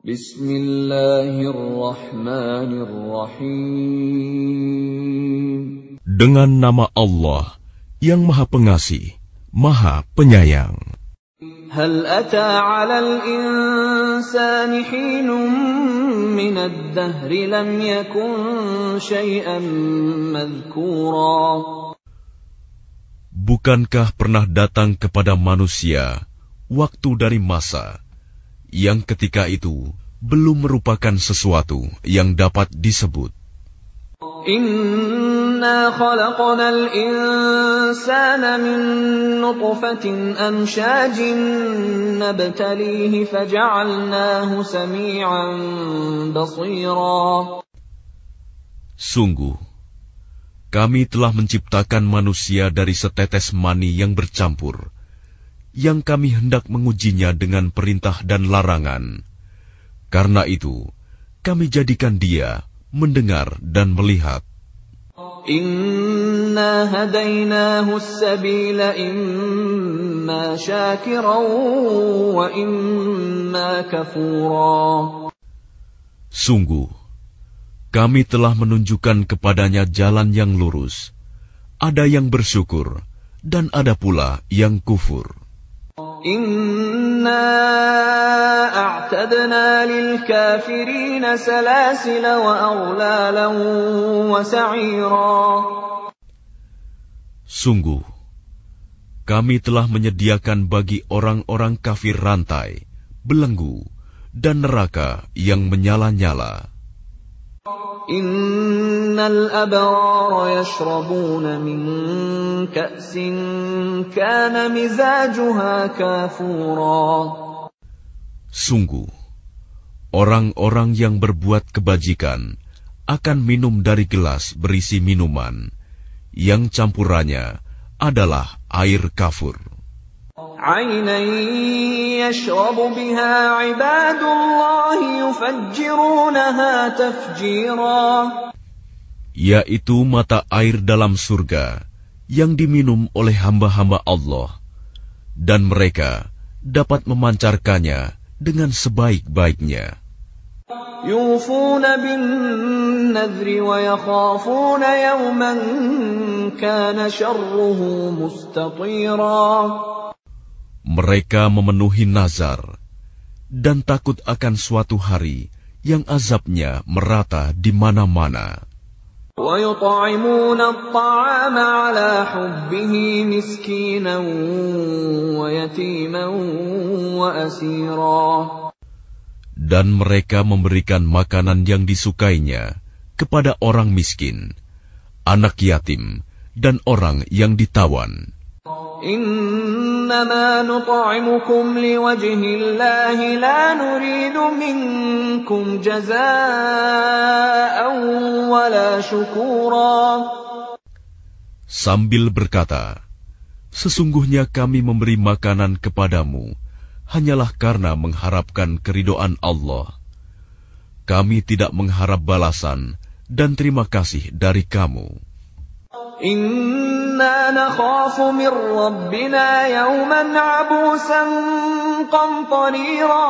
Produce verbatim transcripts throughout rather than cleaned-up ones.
Bismillahirrahmanirrahim. Dengan nama Allah yang Maha Pengasih, Maha Penyayang. Hal ata 'alal insani hinun minad dahri lam yakun syai'an madhkura. Bukankah pernah datang kepada manusia waktu dari masa yang ketika itu belum merupakan sesuatu yang dapat disebut? Inna khalaqnal insana min nutfatin amshajin nabtalihi faja'alnahu sami'an basira. Sungguh, kami telah menciptakan manusia dari setetes mani yang bercampur, yang kami hendak mengujinya dengan perintah dan larangan. Karena itu, kami jadikan dia mendengar dan melihat. Inna hadainahu as-sabila imma syakiran wa imma kafura. Sungguh, kami telah menunjukkan kepadanya jalan yang lurus. Ada yang bersyukur dan ada pula yang kufur. Inna a'tadna lil kafirina salasila wa aghlalan wa sa'ira. Sungguh, kami telah menyediakan bagi orang-orang kafir rantai, belenggu, dan neraka yang menyala-nyala. Innal abrara yashrabuna min ka'sin kana mizajuha kafura. Sungguh, orang-orang yang berbuat kebajikan akan minum dari gelas berisi minuman yang campurannya adalah air kafur. Aynan yashrabu biha ibadullahi yufajjirunaha tafjira. Yaitu mata air dalam surga yang diminum oleh hamba-hamba Allah, dan mereka dapat memancarkannya dengan sebaik-baiknya. Yufuna bin nadri wa yakhafuna yawman kana syarruhu mustatira. Mereka memenuhi nazar dan takut akan suatu hari yang azabnya merata di mana-mana. وَيُطْعِمُونَ الطَّعَامَ عَلَى حُبِّهِ مِسْكِينًا وَيَتِيمًا وَأَسِيرًا. Dan mereka memberikan makanan yang disukainya kepada orang miskin, anak yatim, dan orang yang ditawan. إِنَّمَا نُطْعِمُكُمْ لِوَجْهِ اللَّهِ لَا نُرِيدُ مِنكُمْ جَزَاءً وَلَا شُكُورًا. Sambil berkata, sesungguhnya kami memberi makanan kepadamu hanyalah karena mengharapkan keridhaan Allah. Kami tidak mengharap balasan dan terima kasih dari kamu. Inna nakhafu min rabbina yawman abusan qamtarira.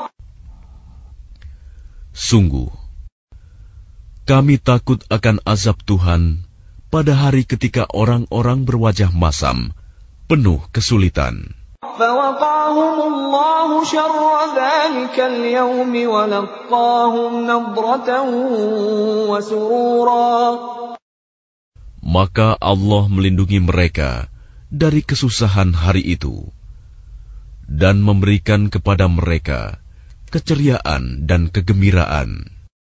Sungguh, kami takut akan azab Tuhan pada hari ketika orang-orang berwajah masam, penuh kesulitan. فَوَقَاهُمُ اللَّهُ شَرَّ ذَلِكَ الْيَوْمِ وَلَقَّاهُمْ نَضْرَةً وَسُرُورًا. Maka Allah melindungi mereka dari kesusahan hari itu dan memberikan kepada mereka keceriaan dan kegembiraan.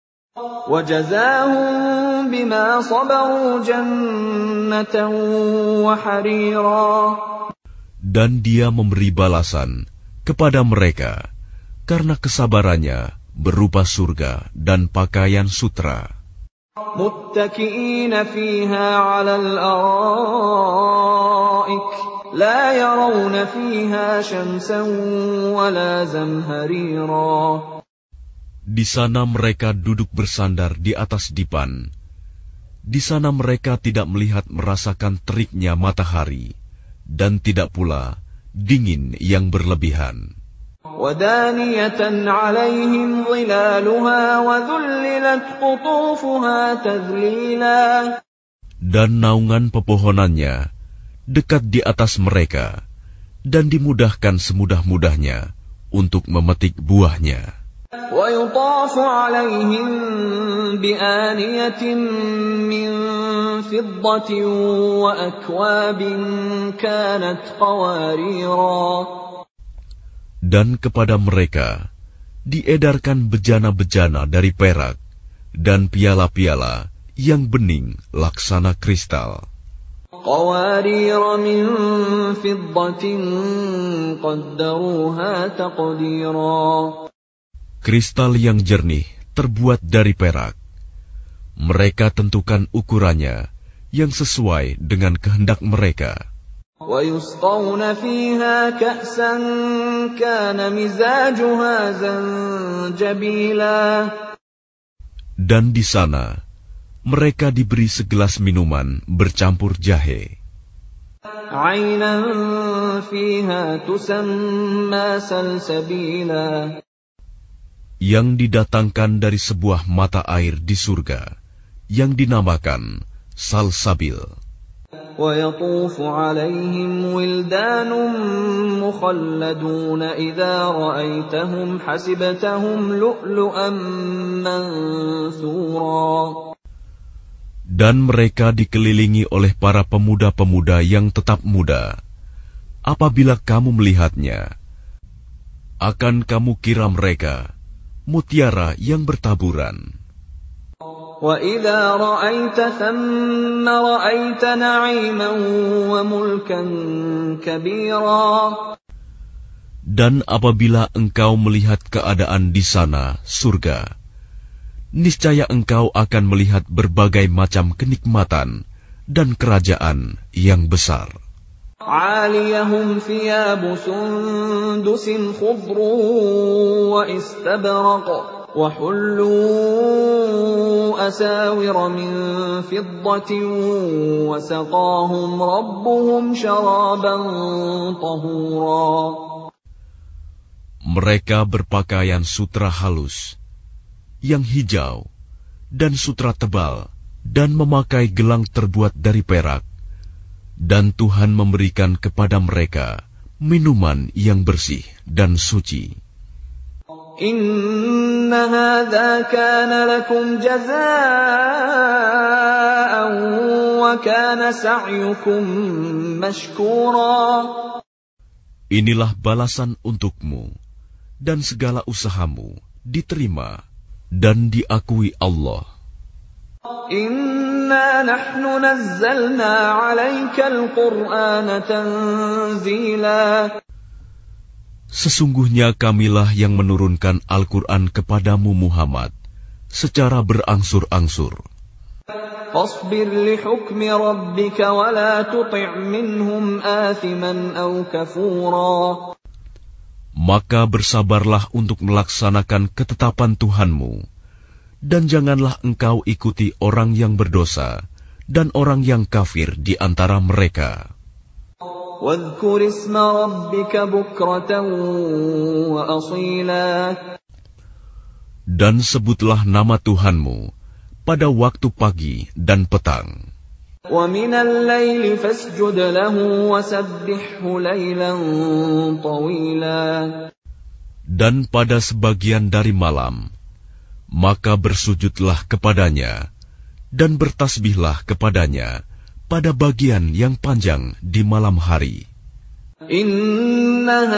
وَجَزَاهُم بِمَا صَبَرُوا جَنَّةً وَحَرِيرًا. Dan Dia memberi balasan kepada mereka karena kesabarannya berupa surga dan pakaian sutra. مُتَّكِئِينَ فِيهَا عَلَى الْأَرَائِكِ لَا يَرَوْنَ فِيهَا شَمْسًا وَلَا زَمْهَرِيرًا. Di sana mereka duduk bersandar di atas dipan. Di sana mereka tidak melihat merasakan teriknya matahari, dan tidak pula dingin yang berlebihan. وَدَانِيَةً عَلَيْهِمْ ظِلَالُهَا وَذُلِّلَتْ قُطُوفُهَا تَذْلِيلًا. Dan naungan pepohonannya dekat di atas mereka, dan dimudahkan semudah-mudahnya untuk memetik buahnya. وَيُطَافُ عَلَيْهِمْ بِآنِيَةٍ مِّن فِضَّةٍ وَأَكْوَابٍ كَانَتْ قَوَارِيرَا. Dan kepada mereka diedarkan bejana-bejana dari perak dan piala-piala yang bening laksana kristal. قَوَارِيرَ مِن فِضَّةٍ قَدَّرُوهَا تَقْدِيرًا. Kristal yang jernih terbuat dari perak. Mereka tentukan ukurannya yang sesuai dengan kehendak mereka. وَيُسْقَوْنَ فِيهَا كَأْسًا كَانَ مِزَاجُهَا زَنجَبِيلًا. Dan di sana mereka diberi segelas minuman bercampur jahe. عَيْنًا فِيهَا تُسَمَّى سَلْسَبِيلًا. Yang didatangkan dari sebuah mata air di surga yang dinamakan salsabil. وَيَطُوفُ عَلَيْهِمْ وِلْدَانٌ مُخَلَّدُونَ إِذَا رَأَيْتَهُمْ حَسِبْتَهُمْ لُؤْلُؤًا مَّنثُورًا. Dan mereka dikelilingi oleh para pemuda-pemuda yang tetap muda. Apabila kamu melihatnya, akan kamu kira mereka mutiara yang bertaburan. وَإِذَا رَأَيْتَ ثَمَّ رَأَيْتَ نَعِيمًا وَمُلْكًا كَبِيرًا. Dan apabila engkau melihat keadaan di sana, surga, niscaya engkau akan melihat berbagai macam kenikmatan dan kerajaan yang besar. عَالِيَهُمْ ثِيَابُ سُندُسٍ خُضْرٌ وَإِسْتَبْرَقٌ وَحُلُّوا أَسَاوِرَ مِن فِضَّةٍ وَسَقَاهُمْ رَبُّهُمْ شَرَابًا طَهُورًا. Mereka berpakaian sutra halus, yang hijau, dan sutra tebal, dan memakai gelang terbuat dari perak. Dan Tuhan memberikan kepada mereka minuman yang bersih dan suci. Inna hadza kana lakum jazaa'an wa kana sa'yukum mashkura. Inilah balasan untukmu, dan segala usahamu diterima dan diakui Allah. Inna nahnu nazzalna 'alaikal Qur'ana tanzila. Sesungguhnya kamilah yang menurunkan Al-Quran kepadamu Muhammad secara berangsur-angsur. Fasbir li hukmi rabbika wa la tuti' minhum athiman aw kafura. Maka bersabarlah untuk melaksanakan ketetapan Tuhanmu, dan janganlah engkau ikuti orang yang berdosa dan orang yang kafir di antara mereka. وَاذْكُرِ اسْمَ رَبِّكَ بُكْرَةً وَأَصِيلًا. Dan sebutlah nama Tuhanmu pada waktu pagi dan petang. وَمِنَ اللَّيْلِ فَاسْجُدْ لَهُ وَسَبِّحْهُ لَيْلًا طَوِيلًا. Dan pada sebagian dari malam, maka bersujudlah kepadanya, dan bertasbihlah kepadanya pada bagian yang panjang di malam hari. Inna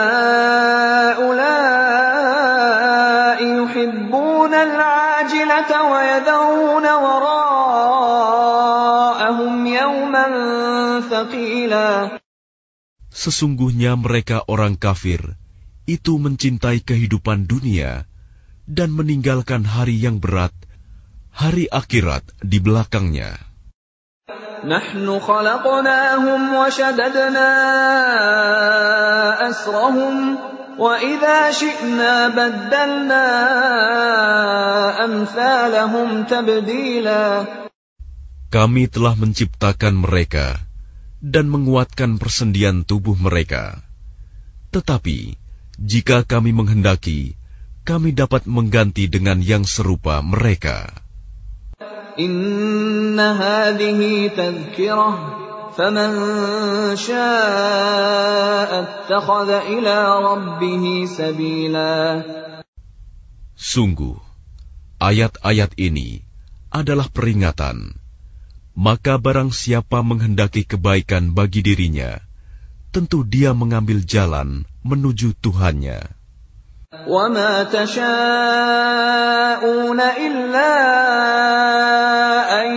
haula'i yuhibbuna al-'ajilata wa yadhuruna wara'ahum yawman thaqila. Sesungguhnya mereka orang kafir itu mencintai kehidupan dunia dan meninggalkan hari yang berat, hari akhirat di belakangnya. Nahnu khalaqnahum wa shaddadna asrahum wa idza syi'na baddalna amsalahum tabdila. Kami telah menciptakan mereka dan menguatkan persendian tubuh mereka. Tetapi Jika kami menghendaki, kami dapat mengganti dengan yang serupa mereka. Inna hadhihi tadhkirah, faman syaa'a ittakhadha ila rabbih sabila. Sungguh, ayat-ayat ini adalah peringatan. Maka barang siapa menghendaki kebaikan bagi dirinya, tentu dia mengambil jalan menuju Tuhannya. وَمَا تَشَاءُونَ إِلَّا أَن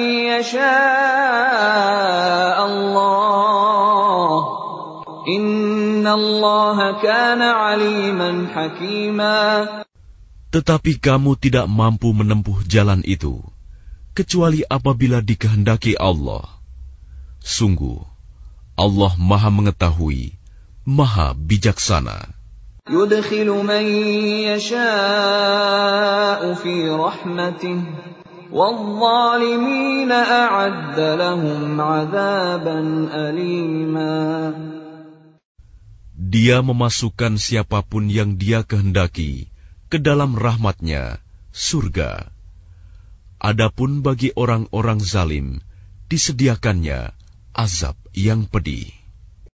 يَشَاءَ اللَّهُ إِنَّ اللَّهَ كَانَ عَلِيمًا حَكِيمًا. Tetapi kamu tidak mampu menempuh jalan itu, kecuali apabila dikehendaki Allah. Sungguh, Allah Maha Mengetahui, Maha Bijaksana. يُدْخِلُ مَن يَشَاءُ فِي رَحْمَتِهِ وَالظَّالِمِينَ أَعَدَّ لَهُمْ عَذَابًا أَلِيمًا. Dia memasukkan siapapun yang Dia kehendaki ke dalam rahmat-Nya, surga. Adapun bagi orang-orang zalim, disediakannya azab yang pedih.